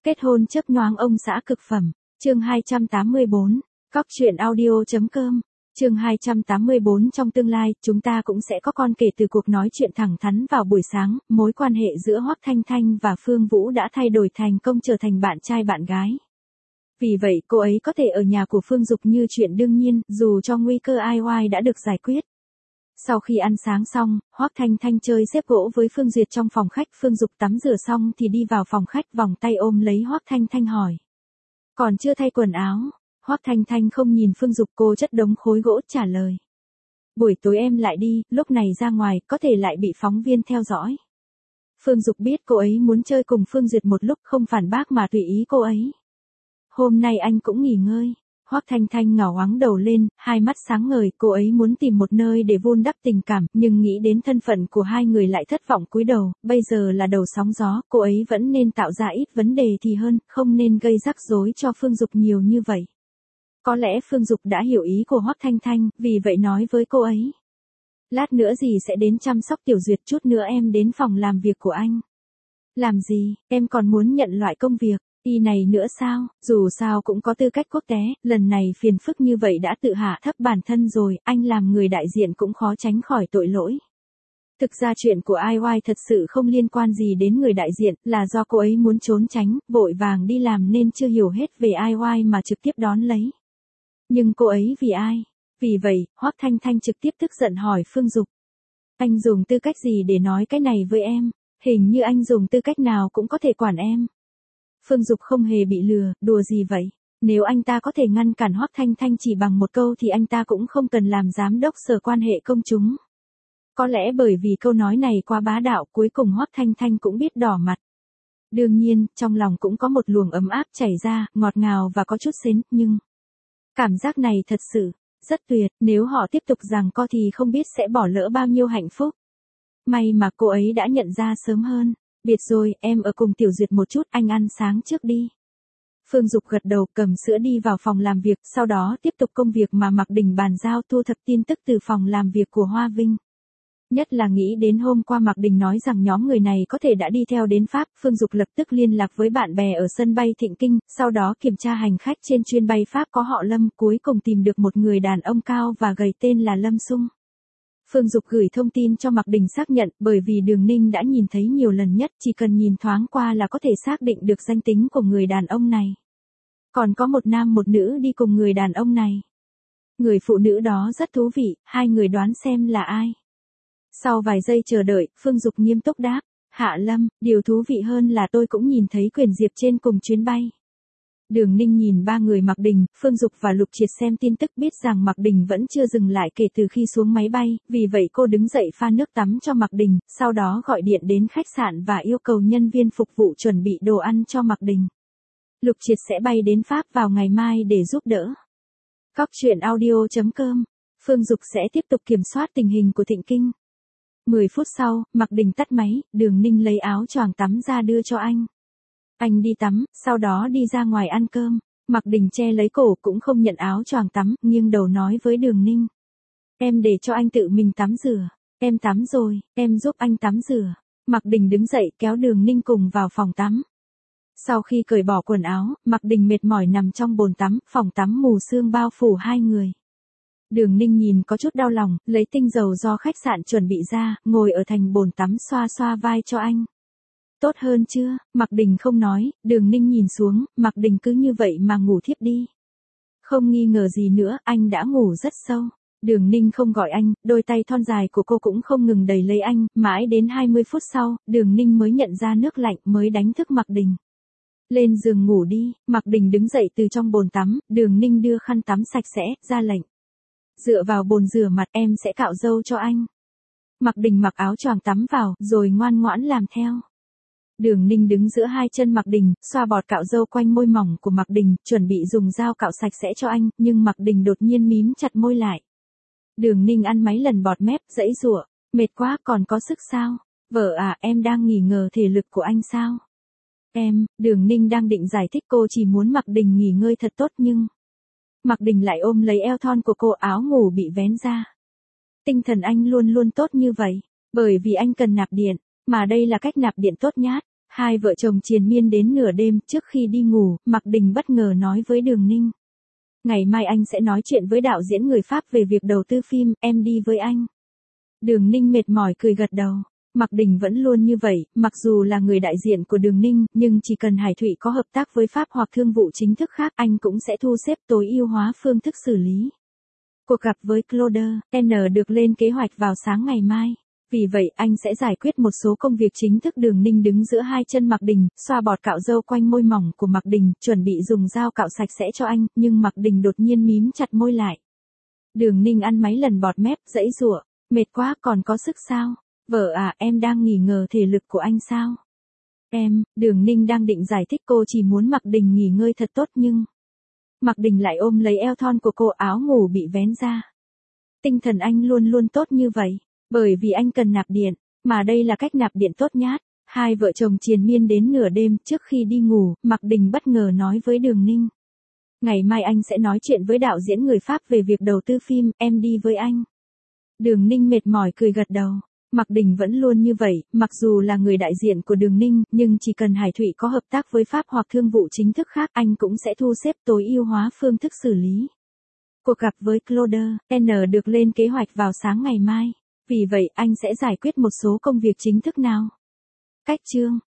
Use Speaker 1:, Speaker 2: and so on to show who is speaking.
Speaker 1: Kết hôn chớp nhoáng ông xã cực phẩm. Chương 284. Cóc truyện audio.com. Chương 284. Trong tương lai, chúng ta cũng sẽ có con kể từ cuộc nói chuyện thẳng thắn vào buổi sáng, mối quan hệ giữa Hoắc Thanh Thanh và Phương Vũ đã thay đổi thành công trở thành bạn trai bạn gái. Vì vậy cô ấy có thể ở nhà của Phương Dục như chuyện đương nhiên, dù cho nguy cơ ai oai đã được giải quyết. Sau khi ăn sáng xong, Hoắc Thanh Thanh chơi xếp gỗ với Phương Duyệt trong phòng khách. Phương Dục tắm rửa xong thì đi vào phòng khách, vòng tay ôm lấy Hoắc Thanh Thanh hỏi. Còn chưa thay quần áo? Hoắc Thanh Thanh không nhìn Phương Dục, cô chất đống khối gỗ trả lời. Buổi tối em lại đi, lúc này ra ngoài có thể lại bị phóng viên theo dõi. Phương Dục biết cô ấy muốn chơi cùng Phương Duyệt một lúc, không phản bác mà tùy ý cô ấy. Hôm nay anh cũng nghỉ ngơi. Hoắc Thanh Thanh ngẩng ngoáng đầu lên, hai mắt sáng ngời, cô ấy muốn tìm một nơi để vun đắp tình cảm, nhưng nghĩ đến thân phận của hai người lại thất vọng cúi đầu. Bây giờ là đầu sóng gió, cô ấy vẫn nên tạo ra ít vấn đề thì hơn, không nên gây rắc rối cho Phương Dục nhiều như vậy. Có lẽ Phương Dục đã hiểu ý của Hoắc Thanh Thanh, vì vậy nói với cô ấy. Lát nữa dì sẽ đến chăm sóc Tiểu Duyệt, chút nữa em đến phòng làm việc của anh. Làm gì, em còn muốn nhận loại công việc y này nữa sao? Dù sao cũng có tư cách quốc tế, lần này phiền phức như vậy đã tự hạ thấp bản thân rồi, anh làm người đại diện cũng khó tránh khỏi tội lỗi. Thực ra chuyện của IY thật sự không liên quan gì đến người đại diện, là do cô ấy muốn trốn tránh, vội vàng đi làm nên chưa hiểu hết về IY mà trực tiếp đón lấy. Nhưng cô ấy vì ai? Vì vậy, Hoắc Thanh Thanh trực tiếp tức giận hỏi Phương Dục. Anh dùng tư cách gì để nói cái này với em? Hình như anh dùng tư cách nào cũng có thể quản em. Phương Dục không hề bị lừa, đùa gì vậy? Nếu anh ta có thể ngăn cản Hoắc Thanh Thanh chỉ bằng một câu thì anh ta cũng không cần làm giám đốc sở quan hệ công chúng. Có lẽ bởi vì câu nói này quá bá đạo, cuối cùng Hoắc Thanh Thanh cũng biết đỏ mặt. Đương nhiên, trong lòng cũng có một luồng ấm áp chảy ra, ngọt ngào và có chút sến, nhưng cảm giác này thật sự rất tuyệt, nếu họ tiếp tục giằng co thì không biết sẽ bỏ lỡ bao nhiêu hạnh phúc. May mà cô ấy đã nhận ra sớm hơn. Biệt rồi, em ở cùng Tiểu Duyệt một chút, anh ăn sáng trước đi. Phương Dục gật đầu, cầm sữa đi vào phòng làm việc, sau đó tiếp tục công việc mà Mạc Đình bàn giao, thu thập tin tức từ phòng làm việc của Hoa Vinh. Nhất là nghĩ đến hôm qua Mạc Đình nói rằng nhóm người này có thể đã đi theo đến Pháp, Phương Dục lập tức liên lạc với bạn bè ở sân bay Thịnh Kinh, sau đó kiểm tra hành khách trên chuyến bay Pháp có họ Lâm, cuối cùng tìm được một người đàn ông cao và gầy tên là Lâm Sung. Phương Dục gửi thông tin cho Mạc Đình xác nhận, bởi vì Đường Ninh đã nhìn thấy nhiều lần nhất, chỉ cần nhìn thoáng qua là có thể xác định được danh tính của người đàn ông này. Còn có một nam một nữ đi cùng người đàn ông này. Người phụ nữ đó rất thú vị, hai người đoán xem là ai. Sau vài giây chờ đợi, Phương Dục nghiêm túc đáp, Hạ Lâm, điều thú vị hơn là tôi cũng nhìn thấy Quyền Diệp trên cùng chuyến bay. Đường Ninh nhìn ba người Mạc Đình, Phương Dục và Lục Triệt xem tin tức biết rằng Mạc Đình vẫn chưa dừng lại kể từ khi xuống máy bay, vì vậy cô đứng dậy pha nước tắm cho Mạc Đình, sau đó gọi điện đến khách sạn và yêu cầu nhân viên phục vụ chuẩn bị đồ ăn cho Mạc Đình. Lục Triệt sẽ bay đến Pháp vào ngày mai để giúp đỡ. Cóc truyện audio.com. Phương Dục sẽ tiếp tục kiểm soát tình hình của Thịnh Kinh. 10 phút sau, Mạc Đình tắt máy, Đường Ninh lấy áo choàng tắm ra đưa cho anh. Anh đi tắm, sau đó đi ra ngoài ăn cơm. Mạc Đình che lấy cổ cũng không nhận áo choàng tắm, nghiêng đầu nói với Đường Ninh. Em để cho anh tự mình tắm rửa. Em tắm rồi, em giúp anh tắm rửa. Mạc Đình đứng dậy kéo Đường Ninh cùng vào phòng tắm. Sau khi cởi bỏ quần áo, Mạc Đình mệt mỏi nằm trong bồn tắm, phòng tắm mù sương bao phủ hai người. Đường Ninh nhìn có chút đau lòng, lấy tinh dầu do khách sạn chuẩn bị ra, ngồi ở thành bồn tắm xoa xoa vai cho anh. Tốt hơn chưa? Mạc Đình không nói, Đường Ninh nhìn xuống, Mạc Đình cứ như vậy mà ngủ thiếp đi. Không nghi ngờ gì nữa, anh đã ngủ rất sâu. Đường Ninh không gọi anh, đôi tay thon dài của cô cũng không ngừng đẩy lấy anh, mãi đến 20 phút sau, Đường Ninh mới nhận ra nước lạnh mới đánh thức Mạc Đình. Lên giường ngủ đi, Mạc Đình đứng dậy từ trong bồn tắm, Đường Ninh đưa khăn tắm sạch sẽ, ra lệnh. Dựa vào bồn rửa mặt, em sẽ cạo râu cho anh. Mạc Đình mặc áo choàng tắm vào, rồi ngoan ngoãn làm theo. Đường Ninh đứng giữa hai chân Mạc Đình, xoa bọt cạo râu quanh môi mỏng của Mạc Đình, chuẩn bị dùng dao cạo sạch sẽ cho anh, nhưng Mạc Đình đột nhiên mím chặt môi lại. Đường Ninh ăn mấy lần bọt mép, giãy giụa, mệt quá, còn có sức sao? Vợ à, em đang nghỉ ngờ thể lực của anh sao? Đường Ninh đang định giải thích, cô chỉ muốn Mạc Đình nghỉ ngơi thật tốt nhưng Mạc Đình lại ôm lấy eo thon của cô, áo ngủ bị vén ra. Tinh thần anh luôn luôn tốt như vậy, bởi vì anh cần nạp điện, mà đây là cách nạp điện tốt nhất. Hai vợ chồng triền miên đến nửa đêm, trước khi đi ngủ, Mạc Đình bất ngờ nói với Đường Ninh. Ngày mai anh sẽ nói chuyện với đạo diễn người Pháp về việc đầu tư phim, em đi với anh. Đường Ninh mệt mỏi cười gật đầu. Mạc Đình vẫn luôn như vậy, mặc dù là người đại diện của Đường Ninh, nhưng chỉ cần Hải Thụy có hợp tác với Pháp hoặc thương vụ chính thức khác, anh cũng sẽ thu xếp tối ưu hóa phương thức xử lý. Cuộc gặp với Claude N được lên kế hoạch vào sáng ngày mai. Vì vậy anh sẽ giải quyết một số công việc chính thức. Đường Ninh đứng giữa hai chân Mạc Đình, xoa bọt cạo râu quanh môi mỏng của Mạc Đình, chuẩn bị dùng dao cạo sạch sẽ cho anh, nhưng Mạc Đình đột nhiên mím chặt môi lại. Đường Ninh ăn mấy lần bọt mép, giãy giụa, mệt quá, còn có sức sao? Vợ à, em đang nghi ngờ thể lực của anh sao? Đường Ninh đang định giải thích, cô chỉ muốn Mạc Đình nghỉ ngơi thật tốt nhưng... Mạc Đình lại ôm lấy eo thon của cô, áo ngủ bị vén ra. Tinh thần anh luôn luôn tốt như vậy, bởi vì anh cần nạp điện, mà đây là cách nạp điện tốt nhất. Hai vợ chồng triền miên đến nửa đêm, trước khi đi ngủ, Mạc Đình bất ngờ nói với Đường Ninh. Ngày mai anh sẽ nói chuyện với đạo diễn người Pháp về việc đầu tư phim, em đi với anh. Đường Ninh mệt mỏi cười gật đầu. Mạc Đình vẫn luôn như vậy, mặc dù là người đại diện của Đường Ninh, nhưng chỉ cần Hải Thụy có hợp tác với Pháp hoặc thương vụ chính thức khác, anh cũng sẽ thu xếp tối ưu hóa phương thức xử lý. Cuộc gặp với Claude N được lên kế hoạch vào sáng ngày mai. Vì vậy anh sẽ giải quyết một số công việc chính thức nào. Cách chương